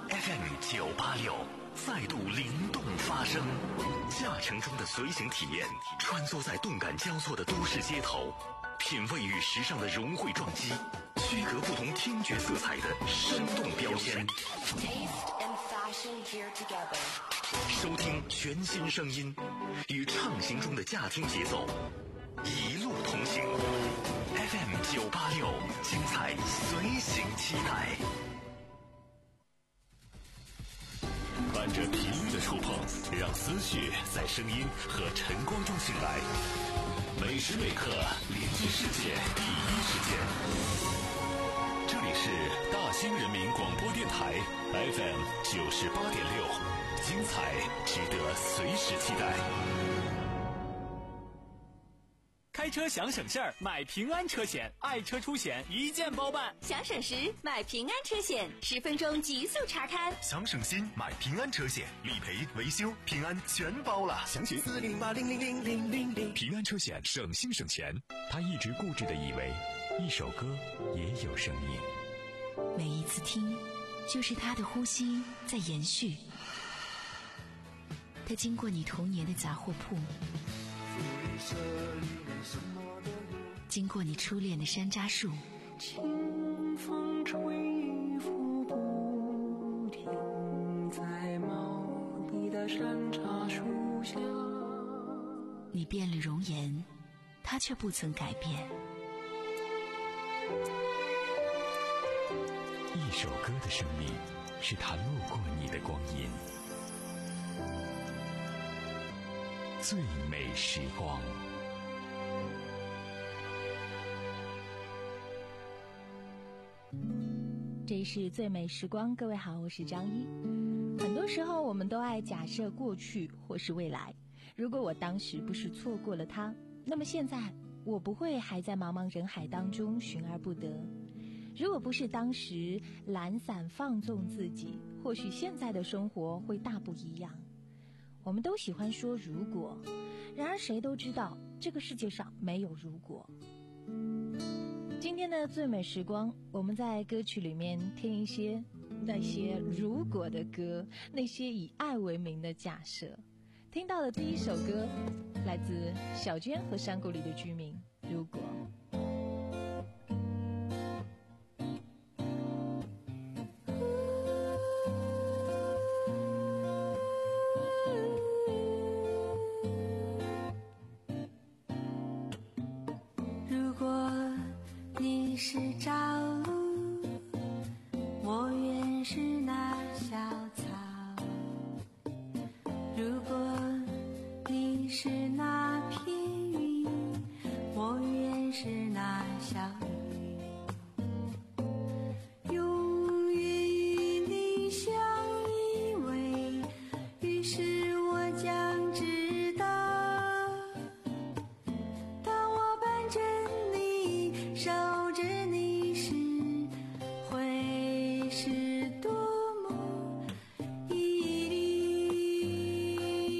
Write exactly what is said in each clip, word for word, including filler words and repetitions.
F M 九八六再度灵动发声，驾乘中的随行体验，穿梭在动感交错的都市街头，品味与时尚的融汇撞击，区隔不同听觉色彩的生动标签。收听全新声音，与畅行中的驾听节奏，一路同行。F M 九八六，精彩随行期待。伴着频率的触碰，让思绪在声音和晨光中醒来。每时每刻连接世界第一时间。这里是大兴人民广播电台 F M 九十八点六，精彩值得随时期待。 开车想省事儿，买平安车险，爱车出险一键包办。 想省时买平安车险，十分钟极速查看。 想省心买平安车险，理赔维修平安全包了。详询四零八零零零零零零。平安车险，省心省钱。他一直固执地以为，一首歌也有生命， 每一次听，就是他的呼吸在延续。他经过你童年的杂货铺，经过你初恋的山楂树， 清风吹拂不停，在茂密的山楂树下。 你变了容颜，他却不曾改变。 一首歌的生命，是他路过你的光阴。最美时光。 这里是最美时光，各位好，我是张一。很多时候我们都爱假设过去或是未来，如果我当时不是错过了他，那么现在我不会还在茫茫人海当中寻而不得。如果不是当时懒散放纵自己，或许现在的生活会大不一样。我们都喜欢说如果，然而谁都知道这个世界上没有如果。今天的最美时光，我们在歌曲里面听一些那些如果的歌，那些以爱为名的假设。听到的第一首歌来自小娟和山谷里的居民，如果。 如果你是朝露，我愿是那小草。如果你是那片云，我愿是那小雨。永远与你相依偎，于是我将知道，当我伴着你守着你时，会是多么绮丽。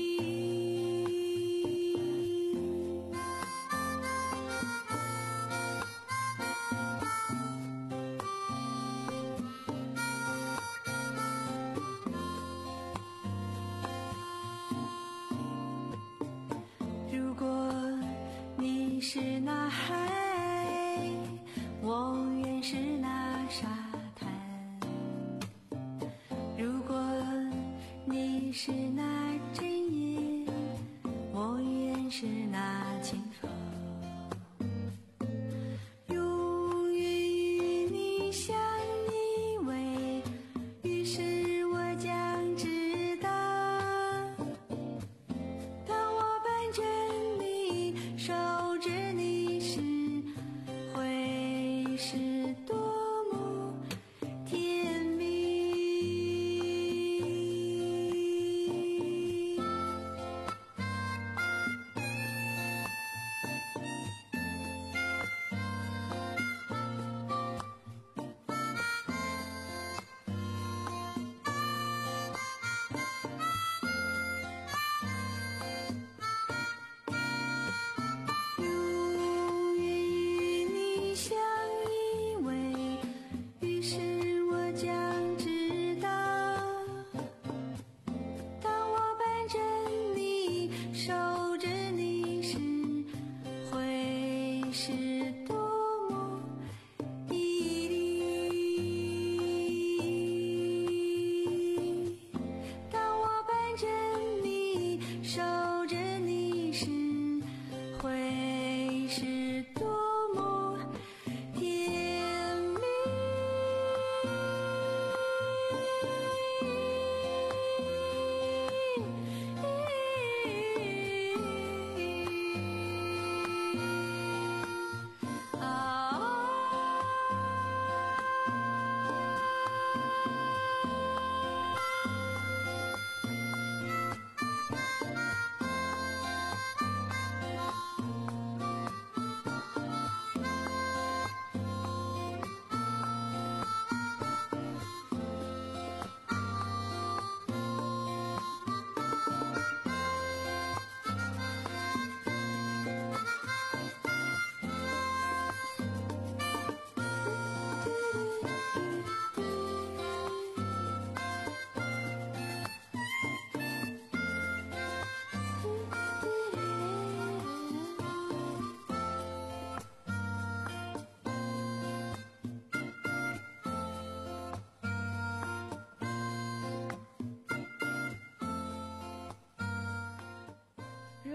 如果你是那海，我愿是那沙滩。如果你是那针叶，我愿是那清风。永远与你相依偎，于是我将知道，当我伴着你守着你时，会是多么甜蜜。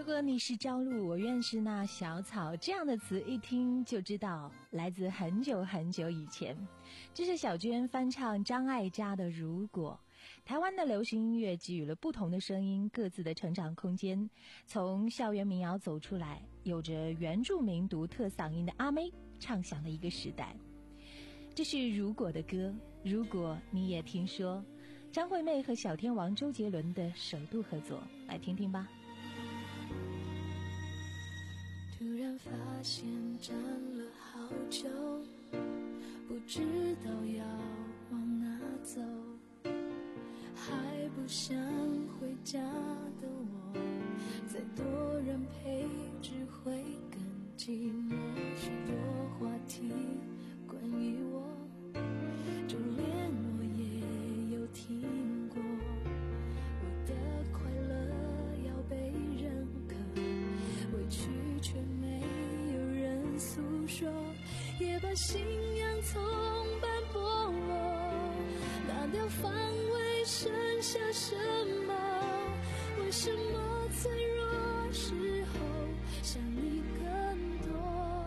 果你是朝露，我愿是那小草，这样的词一听就知道来自很久很久以前。这是小娟翻唱张艾嘉的《如果》。台湾的流行音乐给予了不同的声音各自的成长空间，从校园民谣走出来，有着原住民独特嗓音的阿妹唱响了一个时代。这是《如果》的歌，如果你也听说，张惠妹和小天王周杰伦的首度合作，来听听吧。 突然发现站了好久，不知道要往哪走，还不想回家的我，再多人陪只会更寂寞。许多话题关于我，就连我也有听过，我的快乐要被认可，委屈却没有人诉说，也把信仰从斑驳落，拿掉防卫剩下什么？为什么脆弱时候想你更多？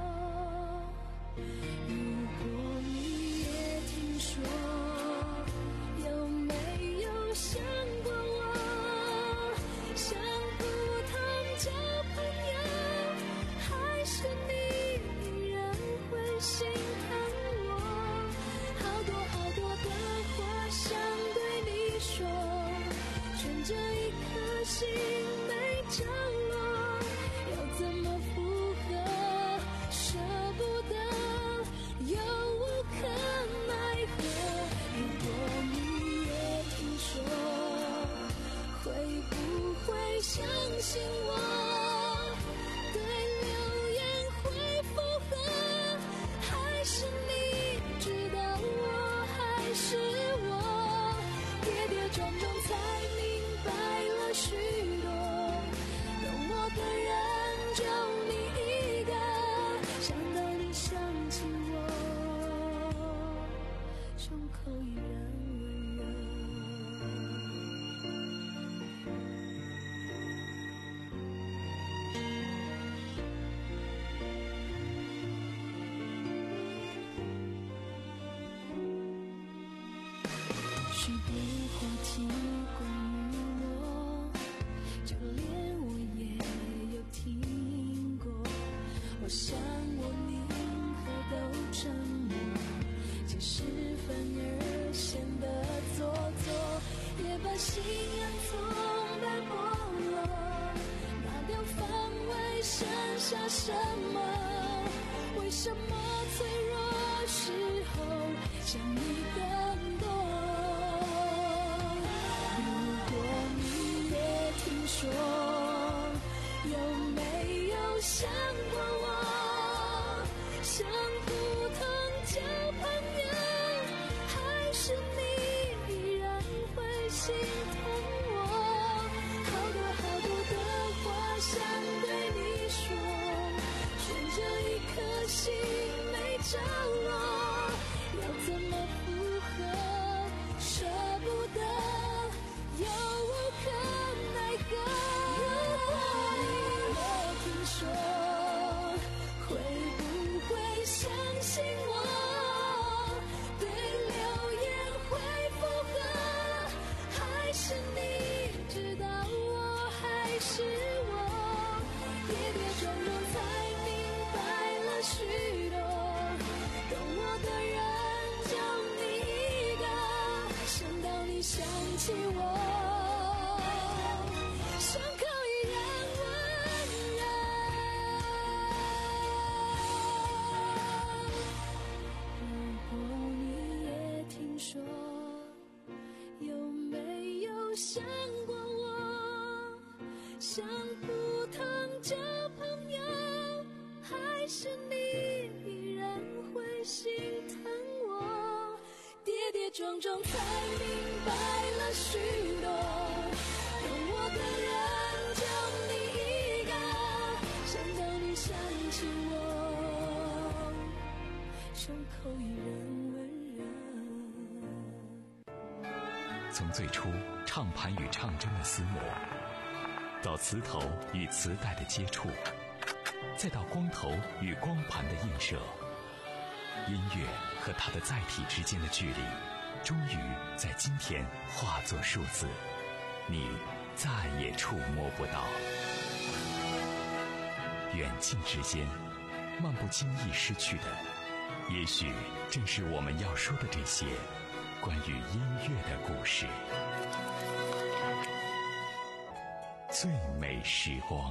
如果你也听说，有没有想过我？像普通交朋友，还是你依然会心疼我？好多好多的话想对你说，悬着一颗心没着落，要怎么附和？舍不得，又无可奈何。如果你也听说，会不会相信我？对流言会附和，还是你知道我还是我？跌跌撞撞才明白了许多，懂我的人就你一个，想到你想起我，胸口依然温热。许多话题关于我，就连我也有听过，我想我宁可都沉默，其实反而显得做作，也把信仰从斑驳落，拿掉防卫剩下什么？为什么脆弱时候想你更多？听说，有没有想过我？像普通交朋友，还是你依然会心疼我？好多好多的话想对你说，悬着一颗心没着落，要怎么附和？舍不得，又无可奈何。如果你也听说，会不会相信我？对流言会附和，还是你知道我还是我？跌跌撞撞才明白了许多，懂我的人就你一个，想到你想起我，胸口依然温热。如果你也听说，有没有想过我？像普通交朋友，还是你依然会心疼我？跌跌撞撞才明白了许多，懂我的人就你一个，想到你想起我，胸口依然温热。 从最初唱盘与唱针的厮磨， 到磁头与磁带的接触，再到光头与光盘的映射，音乐和它的载体之间的距离，终于在今天化作数字，你再也触摸不到。远近之间，漫不经意失去的，也许正是我们要说的这些关于音乐的故事。最美时光。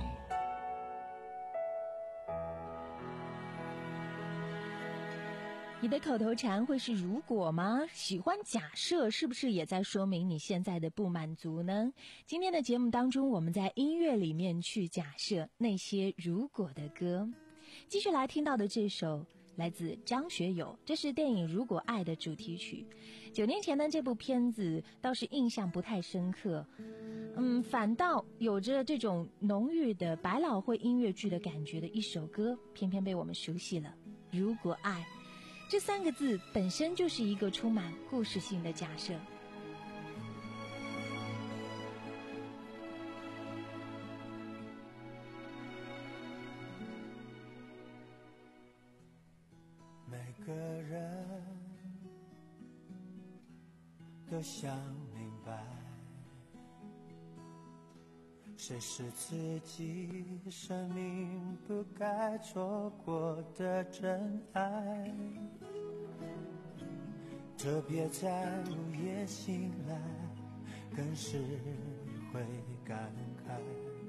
你的口头禅会是如果吗？喜欢假设是不是也在说明你现在的不满足呢？今天的节目当中，我们在音乐里面去假设那些如果的歌。继续来听到的这首来自张学友，这是电影《如果爱》的主题曲。九年前呢，这部片子倒是印象不太深刻，嗯，反倒有着这种浓郁的百老汇音乐剧的感觉的一首歌，偏偏被我们熟悉了。如果爱这三个字本身就是一个充满故事性的假设。 每个人都想明白，谁是自己生命不该错过的真爱，特别在午夜醒来，更是会感慨，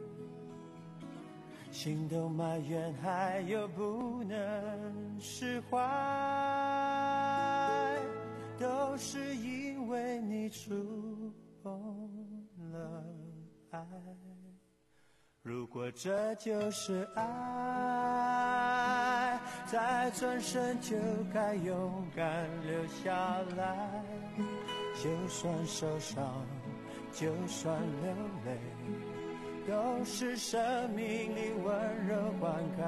心都埋怨还有不能释怀，都是因为你触碰了爱。如果这就是爱，再转身就该勇敢留下来，就算受伤，就算流泪，都是生命里温柔灌溉。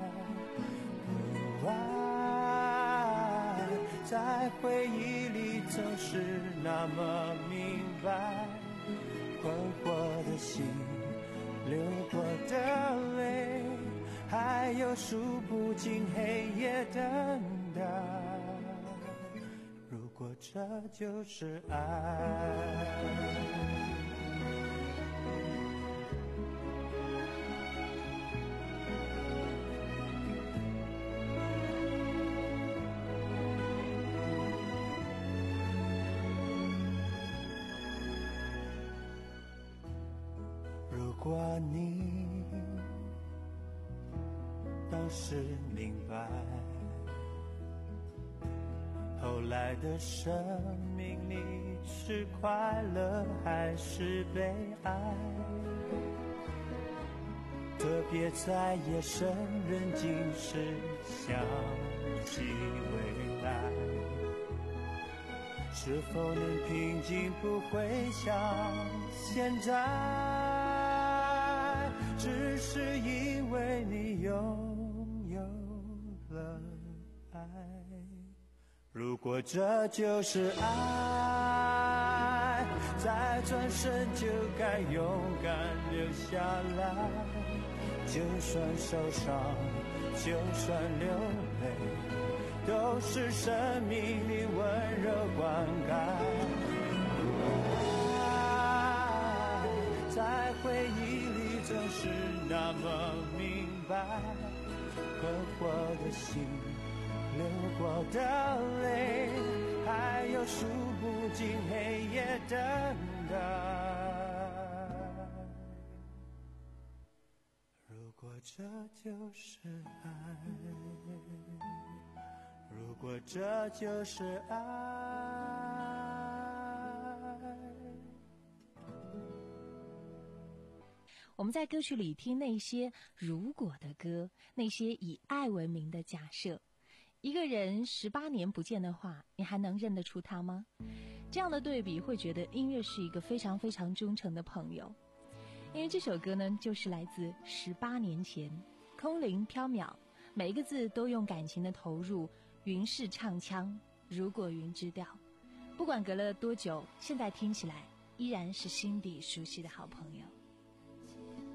不爱，在回忆里总是那么明白，困惑的心，流过的泪，还有数不尽黑夜等待。如果这就是爱，如果你当时明白，后来的生命里是快乐还是悲哀，特别在夜深人静时想起未来，是否能平静不会像现在，只是因为你拥有了爱。如果这就是爱，再转身就该勇敢留下来，就算受伤，就算流泪，都是生命里温柔灌溉。爱在回忆里总是那么明白，困惑的心，流过的泪，还有数不尽黑夜等待。如果这就是爱，如果这就是爱。 我们在歌曲里听那些如果的歌，那些以爱为名的假设。一个人十八年不见的话，你还能认得出他吗？这样的对比会觉得音乐是一个非常非常忠诚的朋友。因为这首歌呢，就是来自十八年前，空灵缥缈，每一个字都用感情的投入，云式唱腔，如果云知调。不管隔了多久，现在听起来依然是心底熟悉的好朋友。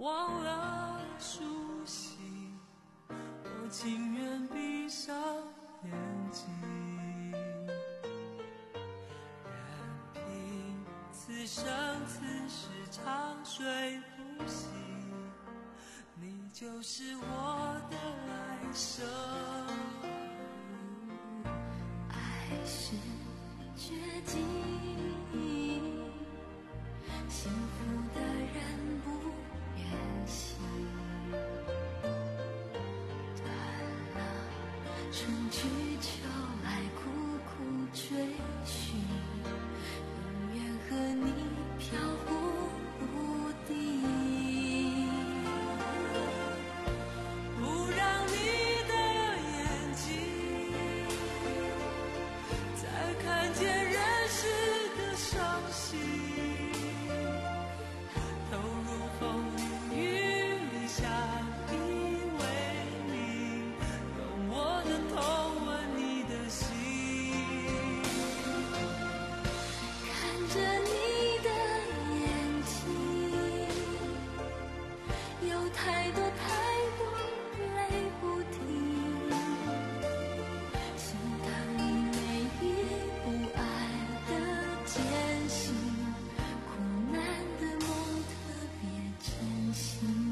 忘了熟悉，我情愿闭上眼睛，任凭此生此世长睡不醒，你就是我的来生。 爱是绝境，幸福的人不愿醒，断了春去秋来苦苦追寻，宁愿和你飘忽不定， 不让你的眼睛再看见人世的伤心，投入风雨雨里相依为命，用我的痛吻你的心， 看着你的眼睛，有太多太多泪不停，心疼你每一步爱的艰辛，苦难的梦特别真心。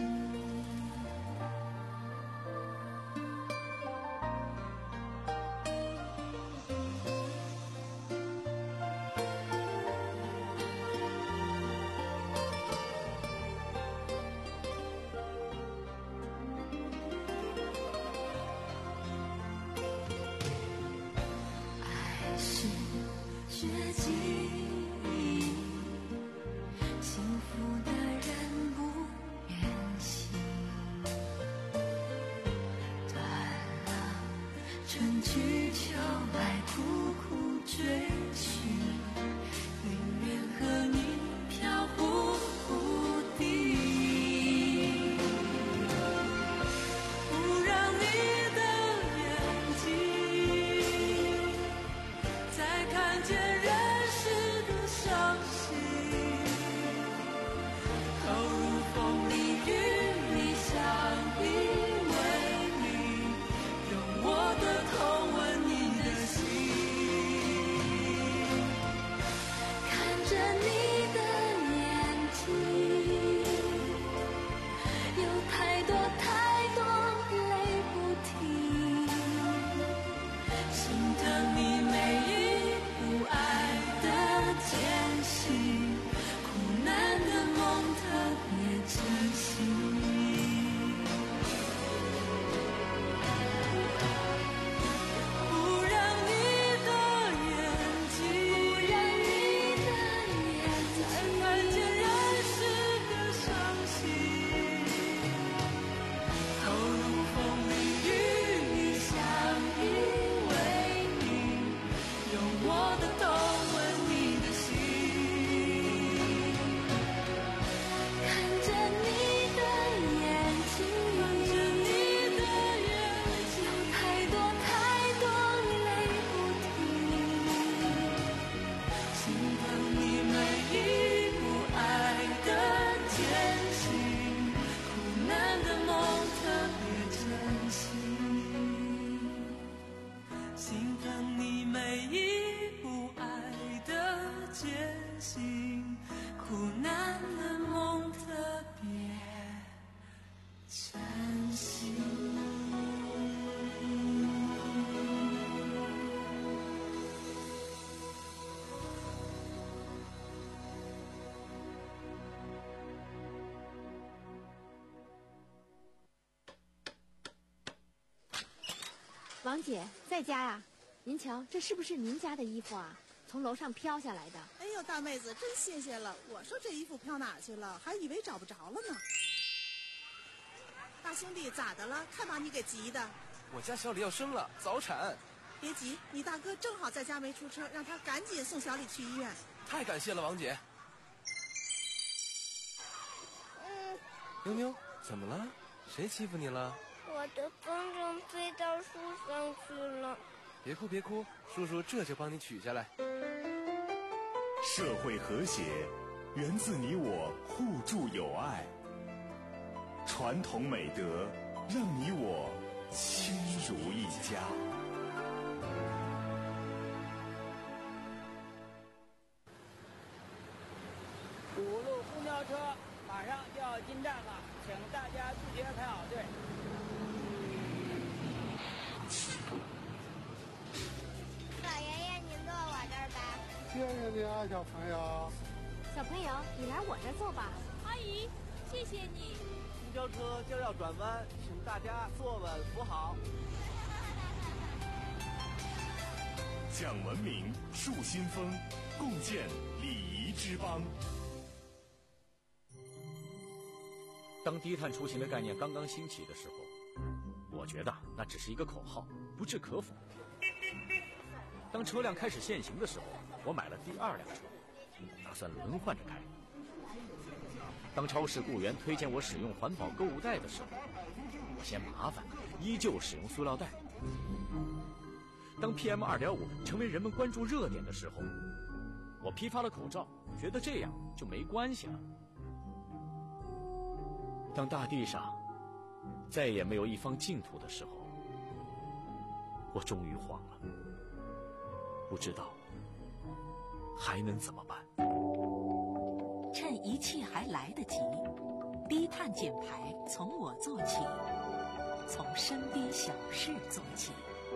爱是绝境，幸福的人不愿醒，断了春去秋来苦苦追寻，宁愿和你飘忽不定， 不让你的眼睛再看见人世的伤心，投入风里雨里相依为命，用我的痛吻你的心， 看着你的眼睛，有太多太多泪不停， 心疼你每一步爱的艰辛，苦难的梦特别真心，不让你的眼睛再看见人世的伤心，投入风里雨里相依为命，用我的痛吻你的心， 看着你的眼看着睛， 你的眼睛， 有太多太多泪不停， 心疼你每一步爱的艰辛，苦难的梦特别真心，心疼你每一步爱的艰辛，苦难的梦特别真心。 王姐在家呀？您瞧，这是不是您家的衣服啊？从楼上飘下来的。 哎呦，大妹子，真谢谢了！我说这衣服飘哪儿去了，还以为找不着了呢。大兄弟，咋的了？看把你给急的。 我家小李要生了，早产。 别急，你大哥正好在家没出车，让他赶紧送小李去医院。 太感谢了，王姐。 嗯， 妞妞，怎么了？谁欺负你了？ 我的风筝飞到树上去了。 别哭别哭，叔叔这就帮你取下来。 社会和谐源自你我互助友爱， 传统美德，让你我亲如一家。 五路公交车马上就要进站了，请大家自觉排好队。 老爷爷，您坐我这儿吧。 谢谢你啊，小朋友。 小朋友，你来我这儿坐吧。 阿姨，谢谢你。 公交车将要转弯，请大家坐稳扶好。 讲文明，树新风，共建礼仪之邦。 当低碳出行的概念刚刚兴起的时候，我觉得那只是一个口号，不置可否。当车辆开始限行的时候，我买了第二辆车，打算轮换着开。当超市雇员推荐我使用环保购物袋的时候，我嫌麻烦，依旧使用塑料袋。当 P M 二点五 成为人们关注热点的时候，我批发了口罩，觉得这样就没关系了。当大地上再也没有一方净土的时候，我终于慌了，不知道还能怎么办。 趁一切还来得及，低碳减排从我做起，从身边小事做起。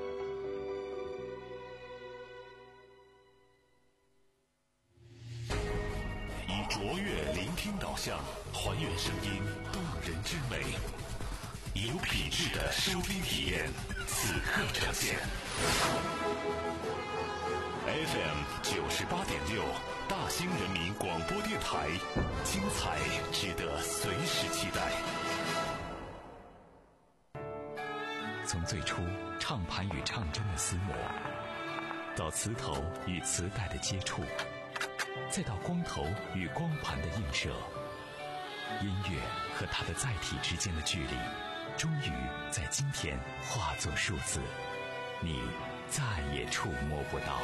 以卓越聆听导向，还原声音动人之美，有品质的收听体验，此刻呈现。F M 九十八点六，大兴人民广播电台，精彩值得随时期待。 从最初唱盘与唱针的厮磨，到磁头与磁带的接触，再到光头与光盘的映射，音乐和它的载体之间的距离，终于在今天化作数字，你再也触摸不到。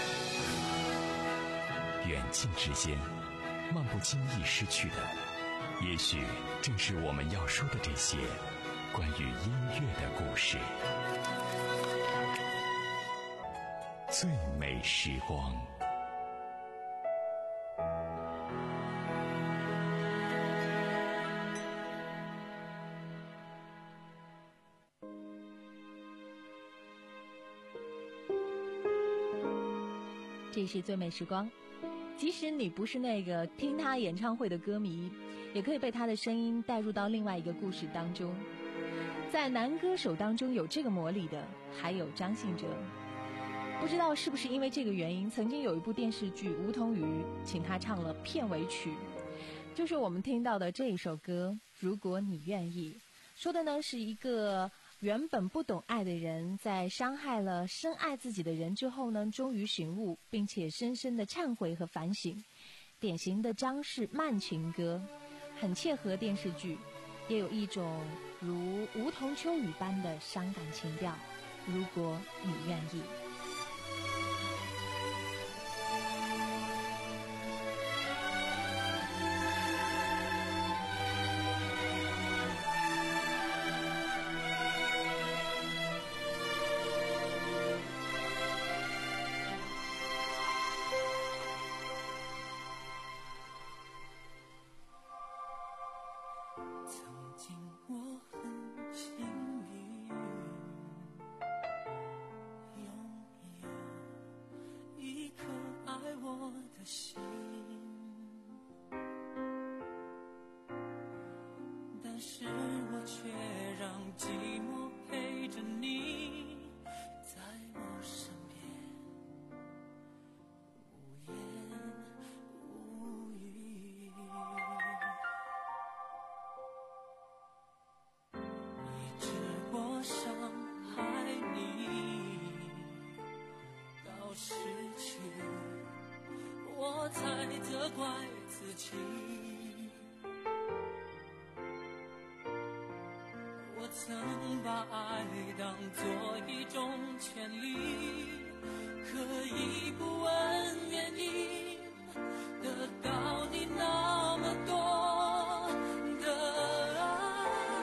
远近之间，漫不经意失去的，也许正是我们要说的这些关于音乐的故事。最美时光。 这是最美时光，即使你不是那个听他演唱会的歌迷，也可以被他的声音带入到另外一个故事当中。在男歌手当中有这个魔力的还有张信哲，不知道是不是因为这个原因，曾经有一部电视剧《梧桐雨》请他唱了片尾曲，就是我们听到的这一首歌《如果你愿意》，说的呢是一个原本不懂爱的人，在伤害了深爱自己的人之后呢，终于醒悟，并且深深的忏悔和反省，典型的张氏慢情歌，很切合电视剧，也有一种如梧桐秋雨般的伤感情调。如果你愿意。 但是我却让寂寞陪着你，在我身边，无言无语。一直过伤害你，到失去，我才责怪自己。我曾把爱当作一种权利，可以不问原因，得到你那么多的爱。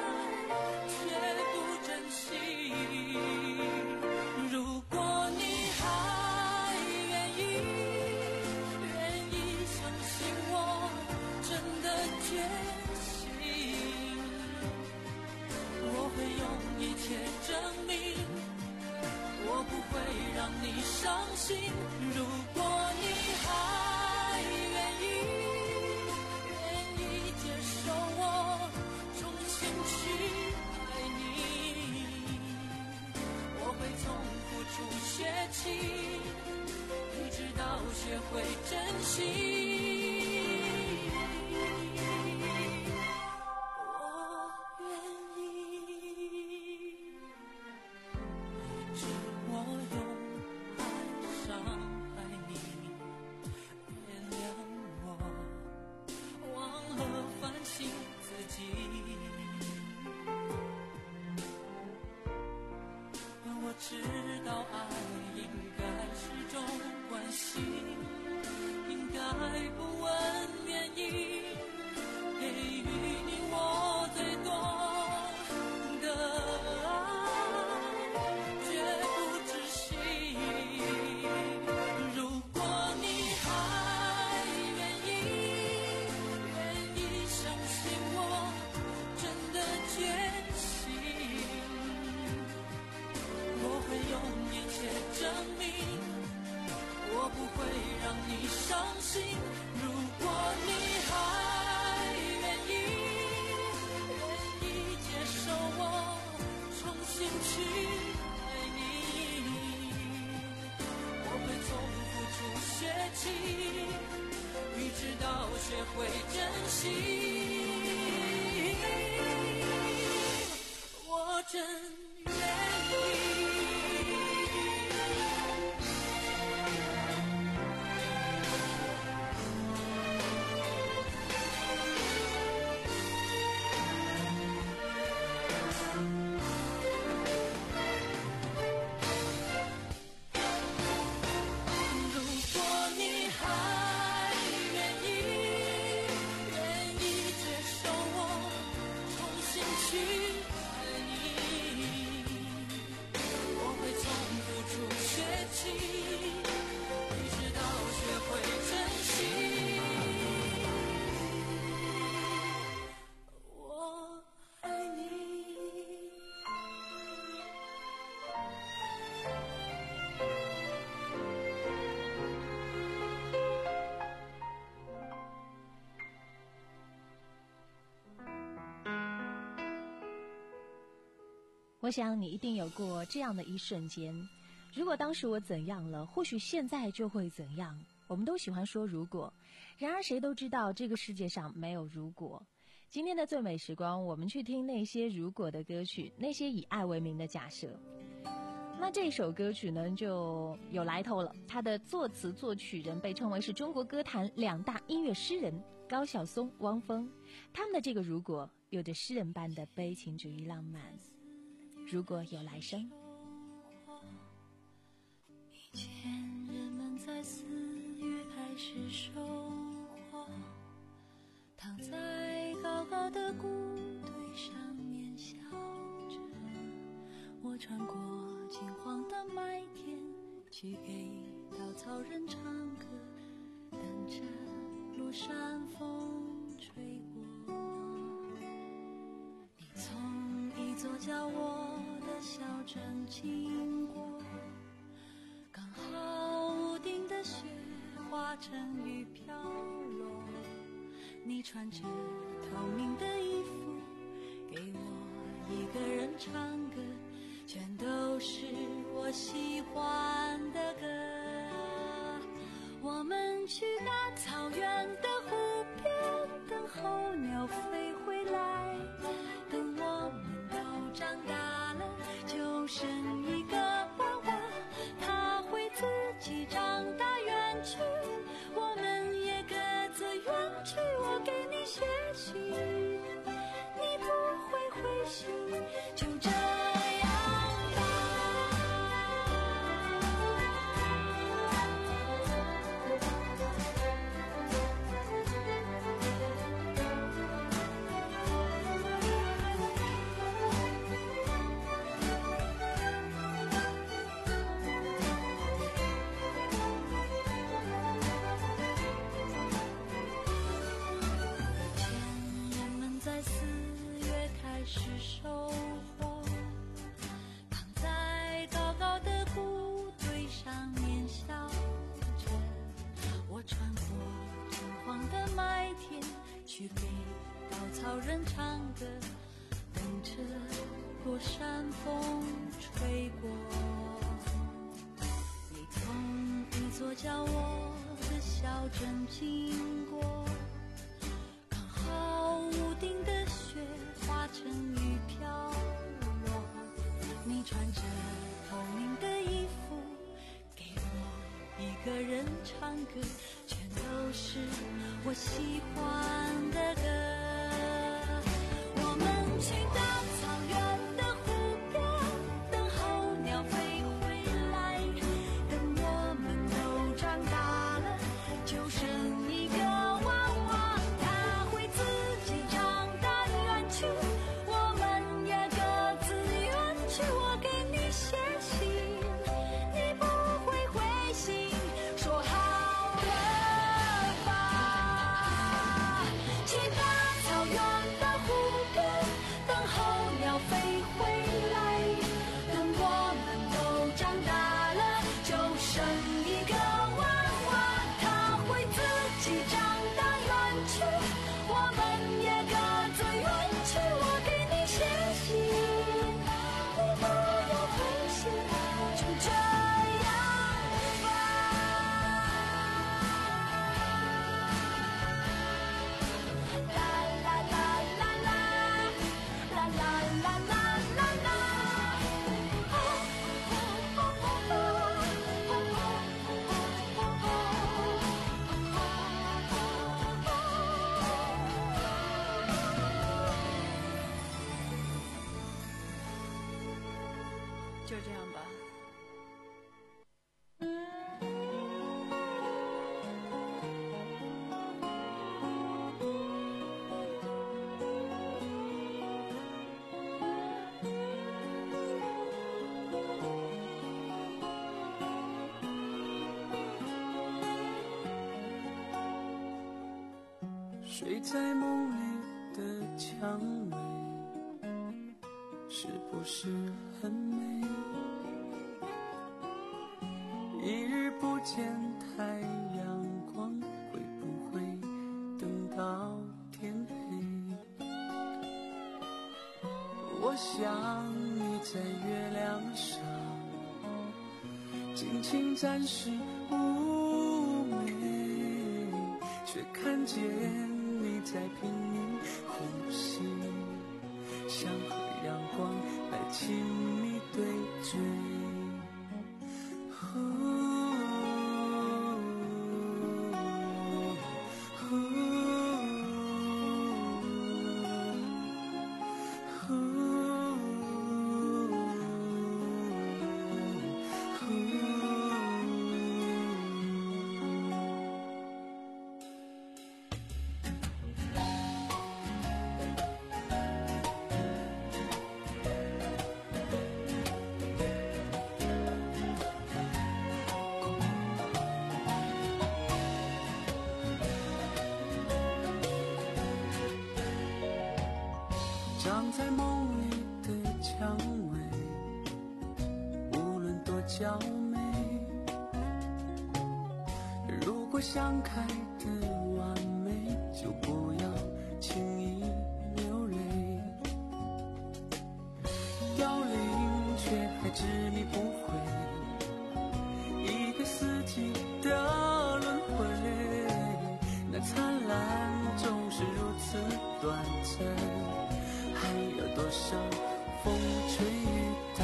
你伤心。如果你还愿意，愿意接受我重新去爱你，我会从付出学起，一直到学会珍惜。知道爱应该是种关系，应该不问原因，给予你我最多的爱，绝不止息。如果你还愿意，愿意相信我真的决心，我会用一切证明，我不会让你伤心。如果你还愿意，愿意接受我重新去爱你，我会从付出学起，一直到学会珍惜。我真愿意。 我想你一定有过这样的一瞬间，如果当时我怎样了，或许现在就会怎样。我们都喜欢说如果，然而谁都知道这个世界上没有如果。今天的最美时光，我们去听那些如果的歌曲，那些以爱为名的假设。那这首歌曲呢就有来头了，它的作词作曲人被称为是中国歌坛两大音乐诗人高晓松、汪峰，他们的这个如果有着诗人般的悲情主义浪漫。如果有来生， 以前人们在四月开始收获，躺在高高的谷堆上面笑着，我穿过金黄的麦田，去给稻草人唱歌，等着落山风吹过。你从一座叫我的小镇经过，刚好屋顶的雪化成雨飘落，你穿着透明的衣服给我一个人唱歌，全都是我喜欢的歌。我们去大草原的湖边，等候鸟飞回来，等我们都长大了，就剩一个娃娃，他会自己长大远去，我们也各自远去。我给你写信，你不会回信，就这样吧。 正经过，刚好屋顶的雪化成雨飘落。你穿着透明的衣服，给我一个人唱歌，全都是我喜欢的歌。我们去大草原的湖边，等候鸟飞回来。等我们都长大了，就剩一个娃娃，他会自己长大远去，我们也各自远去。我给你写信，你不会回信，说好了吧。去大草原的湖边，等候鸟飞回来。等我们都长大了，就剩一个娃娃，他会自己长大远去，我们也各自远去。我给你写信，你不要回信，就这样吧。啦啦啦啦啦，啦啦啦啦啦啦。就这样吧。 睡在梦里的蔷薇，是不是很美？一日不见太阳光，会不会等到天黑？我想你在月亮上尽情展示妩媚，却看见你在拼命呼吸，想和阳光来亲密对嘴。长在梦里的蔷薇，无论多娇美，如果想开的完美，就不要轻易流泪。凋零却还执迷不悔，一个四季的轮回，那灿烂总是如此短暂。还有多少风吹雨打？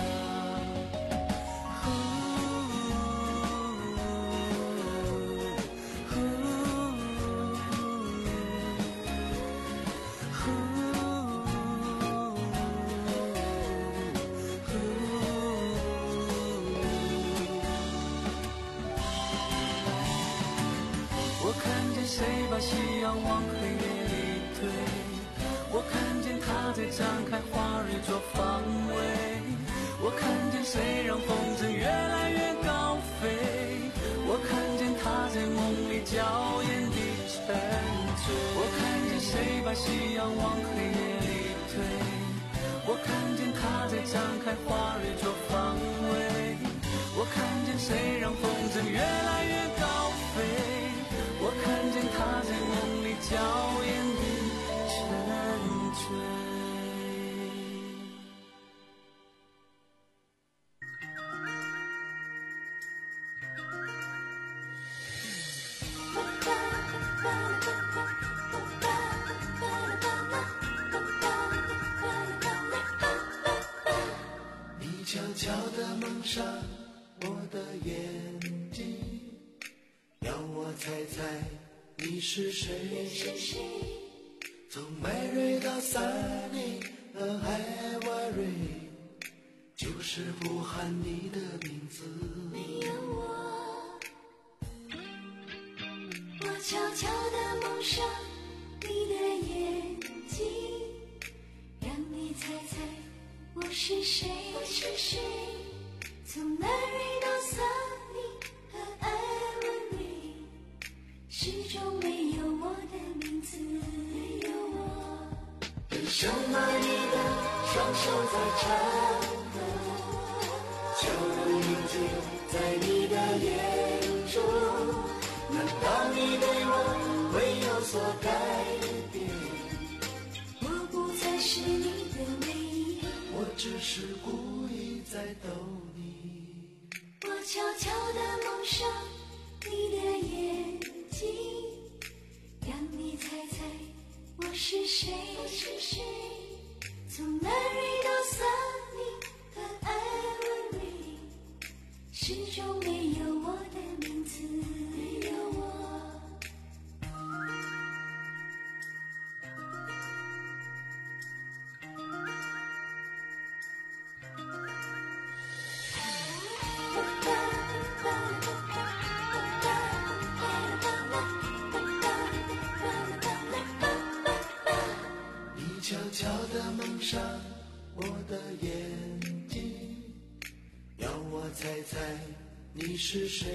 我看见谁把夕阳往黑夜里推，我看见他在张开花蕊做防卫，我看见谁让风筝越来越高飞，我看见他在梦里娇艳地沉醉，我看见谁把夕阳往黑夜里推，我看见他在张开花蕊做防卫，我看见谁让风筝越来越高飞，我看见他在梦里娇艳地沉醉。 我悄地蒙上我的眼睛，要我猜猜你是谁？从 Mary 到 Sunny 和 Ivory， 就是不喊你的名字。 没有我，我悄悄地蒙上你的眼睛，让你猜猜我是谁？我是谁？从 Mary 到 Sunny 和 Ivory， 始终没有我的名字。没有我， 为什么你的双手在颤抖？悄如宁静在你的眼中，难道你对我会有所改变？ 我不再是你的唯一， 我只是故意在逗你。 我悄悄地蒙上你的眼睛，让你猜猜我是谁？我是谁？从 Mary 到 Sunny 和 Ivory， 始终没有我的名字。没有我， 你悄悄地蒙上我的眼睛，要我猜猜你是谁？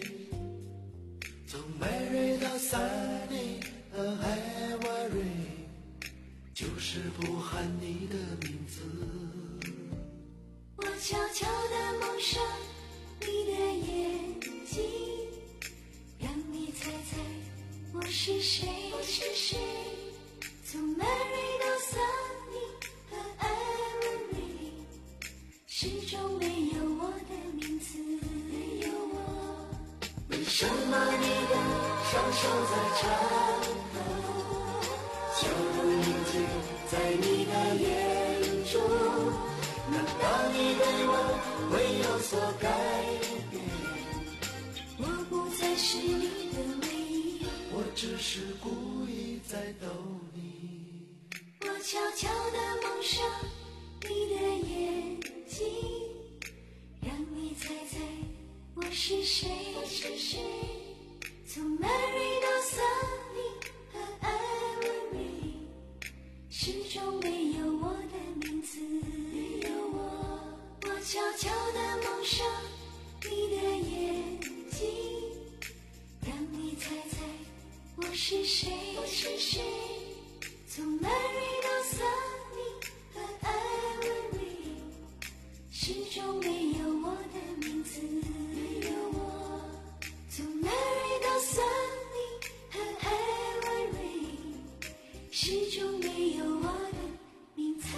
从 Mary 到 Sunny 和 Ivory， 就是不喊你的名字。 我悄悄地蒙上你的眼睛，让你猜猜我是谁？我是谁？从 Mary 到 Sunny 和 Ivory， 始终没有我的名字。没有我， 为什么你的双手在颤抖？悄如宁静在你的眼中，难道你对我会有所改变？ 我不再是你的唯一， 我只是故意在逗你。 我悄悄地蒙上你的眼睛，让你猜猜我是谁？我是谁？从 Mary 到 Sunny 和 Ivory， 始终没有我的名字。没有我，我悄悄地蒙上你的眼睛，让你猜猜我是谁？我是谁？从 Mary 到 Sunny 和 Ivory， 始终没有我的名字。没有我，从 Mary 到 Sunny 和 Ivory， 始终没有我的名字。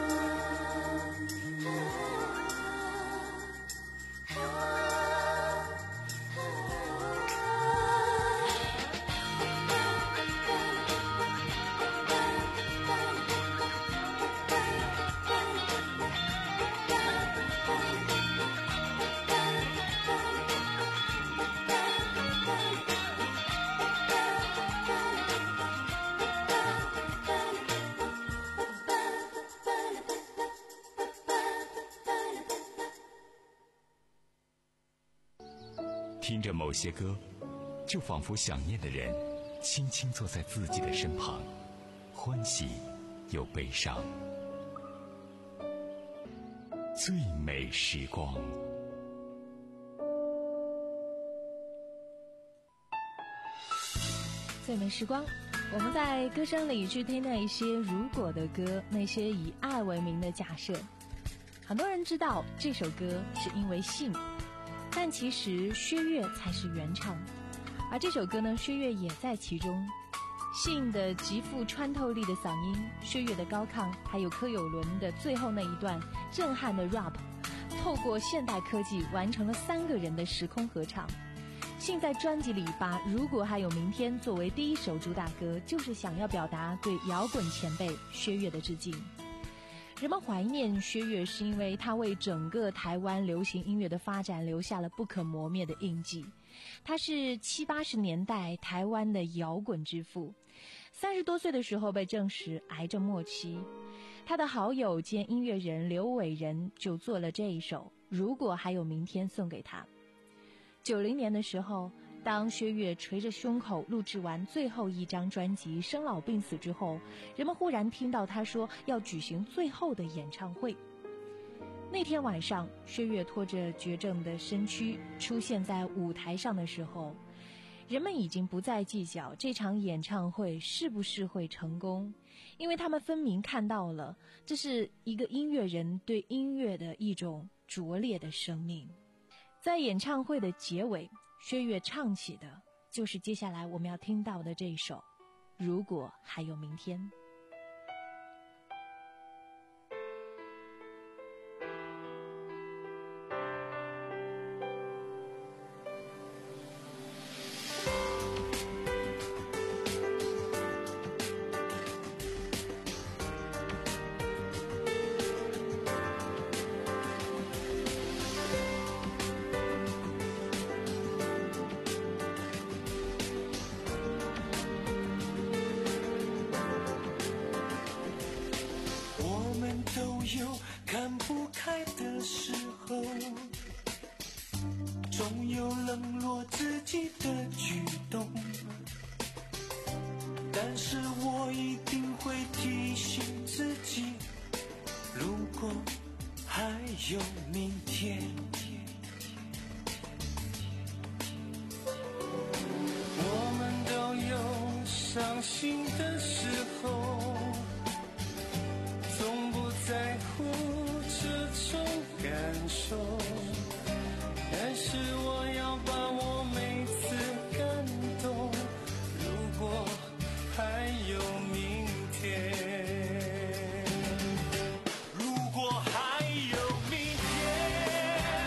听着某些歌，就仿佛想念的人轻轻坐在自己的身旁，欢喜又悲伤。最美时光。 最美时光，我们在歌声里去听那些如果的歌，那些以爱为名的假设。很多人知道这首歌是因为性，但其实薛岳才是原唱，而这首歌呢，薛岳也在其中。信的极富穿透力的嗓音，薛岳的高亢，还有柯有伦的最后那一段震撼的 rap， 透过现代科技完成了三个人的时空合唱。信在专辑里把如果还有明天作为第一首主打歌，就是想要表达对摇滚前辈薛岳的致敬。 人们怀念薛岳，是因为他为整个台湾流行音乐的发展留下了不可磨灭的印记。他是七八十年代台湾的摇滚之父，三十多岁的时候被证实癌症末期。他的好友兼音乐人刘伟仁就做了这一首《如果还有明天》送给他。九零年的时候，当薛岳捶着胸口录制完最后一张专辑《生老病死》之后，人们忽然听到他说要举行最后的演唱会。那天晚上，薛岳拖着绝症的身躯出现在舞台上的时候，人们已经不再计较这场演唱会是不是会成功，因为他们分明看到了，这是一个音乐人对音乐的一种拙劣的生命。在演唱会的结尾，薛岳唱起的就是接下来我们要听到的这一首《如果还有明天》。 看不开的时候，总有冷落自己的举动，但是我一定会提醒自己，如果还有明天。我们都有伤心的时候，从不在乎这种感受，但是我要把握每次感动，如果还有明天，如果还有明天，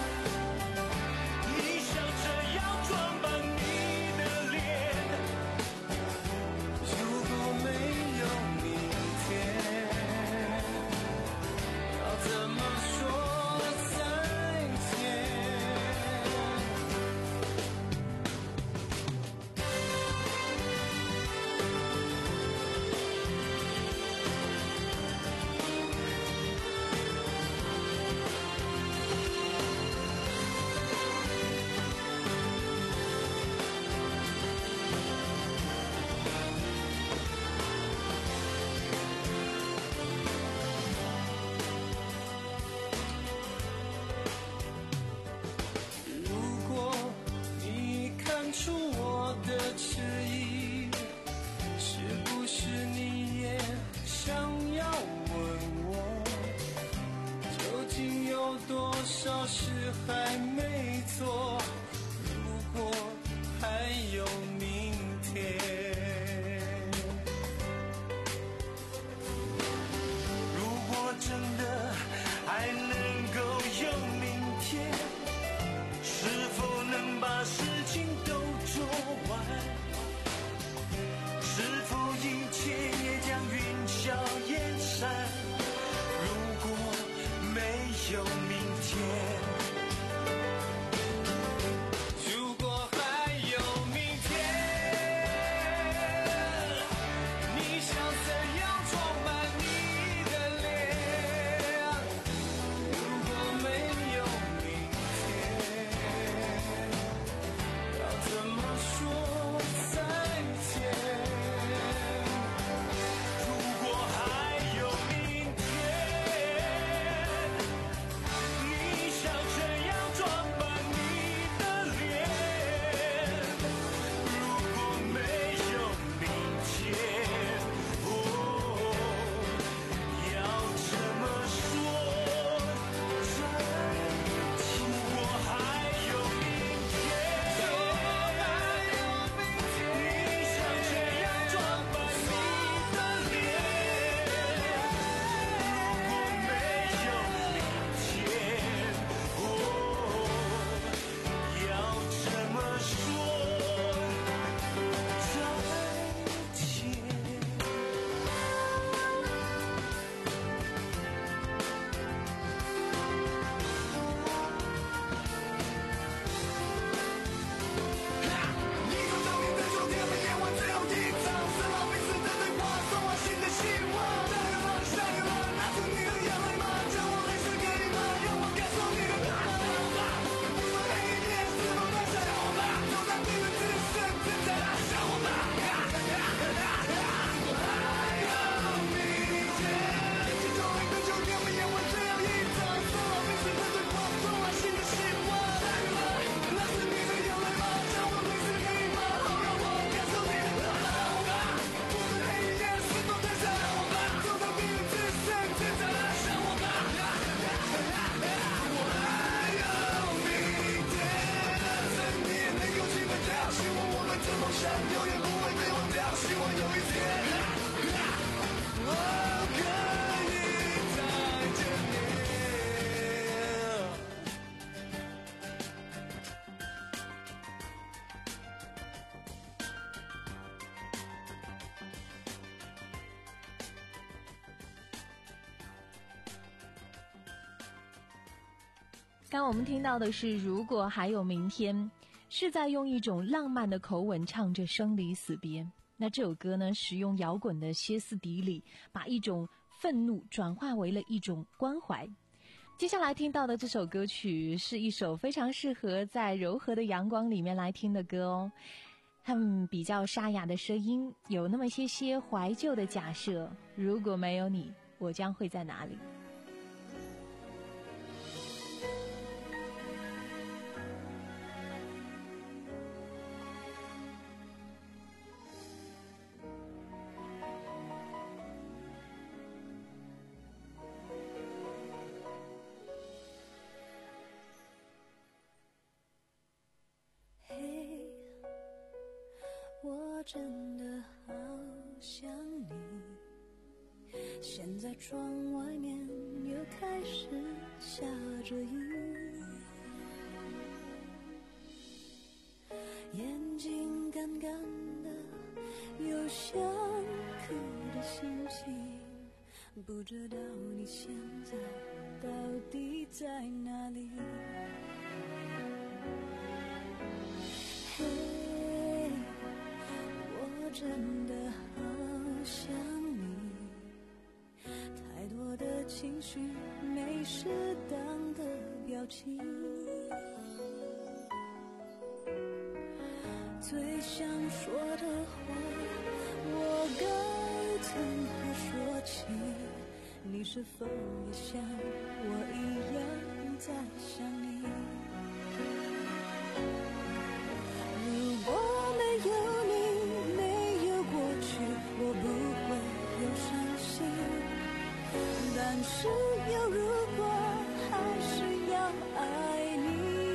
你想这样装扮你的脸，如果没有明天，要怎么说再见？如果你看出我的迟疑，是不是你也想要问我，究竟有多少事还没做？如果还有明天，如果真的还能够有明天，是否能把事情都做完？是否一切也将云消烟散？如果没有明天，如果还有明天，你想怎样装扮你的脸？如果没有明天，要怎么说再见？如果还有明天，你想刚我们听到的是如果还有明天，是在用一种浪漫的口吻唱着生离死别。那这首歌呢，使用摇滚的歇斯底里，把一种愤怒转化为了一种关怀。接下来听到的这首歌曲是一首非常适合在柔和的阳光里面来听的歌哦。他们比较沙哑的声音，有那么些些怀旧的假设，如果没有你，我将会在哪里？ 我真的好想你，现在窗外面又开始下着雨，眼睛干干的，有想哭的心情，不知道你现在到底在哪里。我真的好想你，太多的情绪，没适当的表情，最想说的话，我该从何说起？你是否也像我一样在想你？如果没有你，我不会有伤心，但是有如果还是要爱你。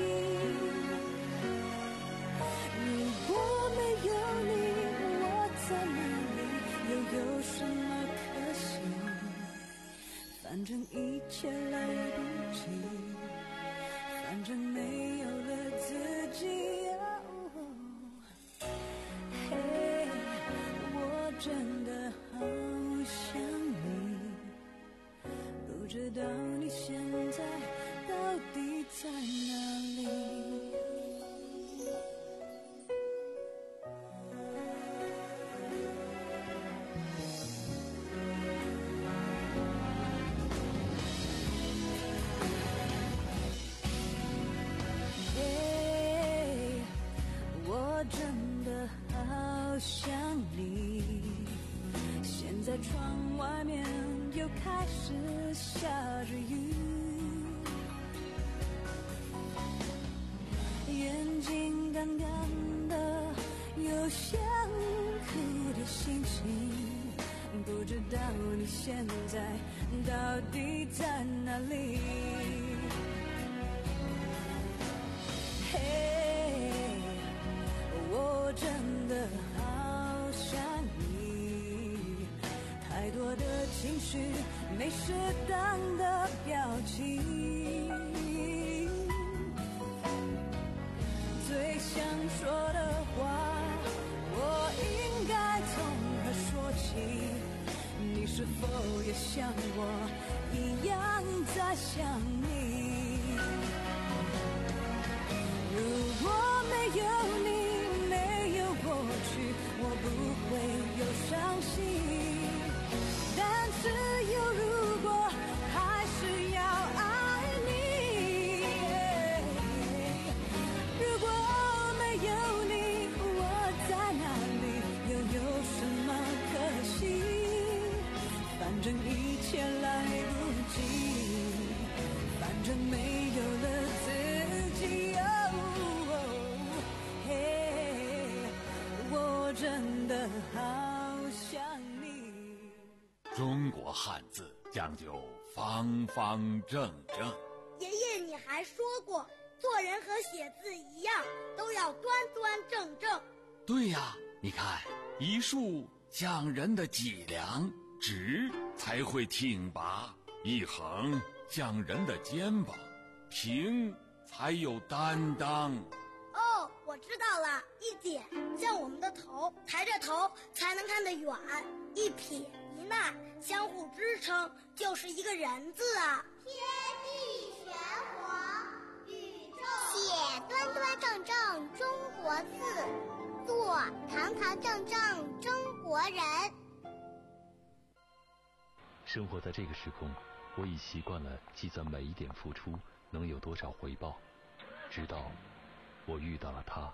如果没有你，我在哪里，又有什么可惜？反正一切来不及，反正没有了自己。真的好想你，不知道你现在到底在哪里。Yeah, 我真的好想你，现在窗外面又开始下着雨，眼睛干干的，有想哭的心情，不知道你现在到底在哪里。嘿、hey, 我真的好想你，太多的情绪，没适当的表情，最想说的话，我应该从何说起？你是否也像我一样在想你？如果没有你，没有过去，我不会有伤心。但是有如果，还是要爱你。如果没有你，我在哪里，又有什么可惜？反正一切来不及，反正没有了自己。我真的好想你。 中国汉字讲究方方正正。 爷爷，你还说过，做人和写字一样，都要端端正正。 对呀，你看，一竖讲人的脊梁，直才会挺拔；一横讲人的肩膀，平才有担当。 哦，我知道了，一点像我们的头，抬着头才能看得远；一撇一捺相互支撑，就是一个人字啊。 天地玄黄， 字，做堂堂正正中国人。 生活在这个时空，我已习惯了计算每一点付出能有多少回报，直到我遇到了他。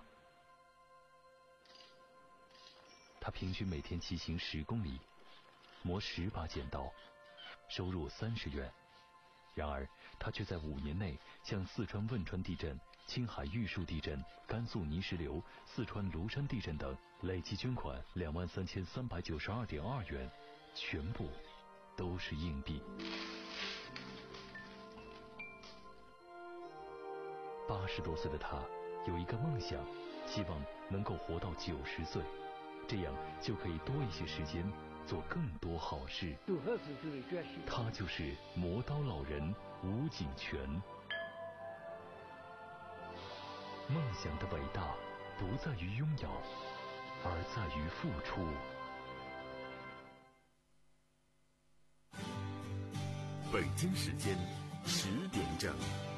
他平均每天骑行十公里，磨十把剪刀，收入三十元。然而他却在五年内向四川汶川地震、青海玉树地震、甘肃泥石流、四川庐山地震等累计捐款两万三千三百九十二点二元，全部都是硬币。八十多岁的他有一个梦想，希望能够活到九十岁，这样就可以多一些时间做更多好事。他就是磨刀老人吴景全。梦想的伟大不在于拥有，而在于付出。 北京时间十点整。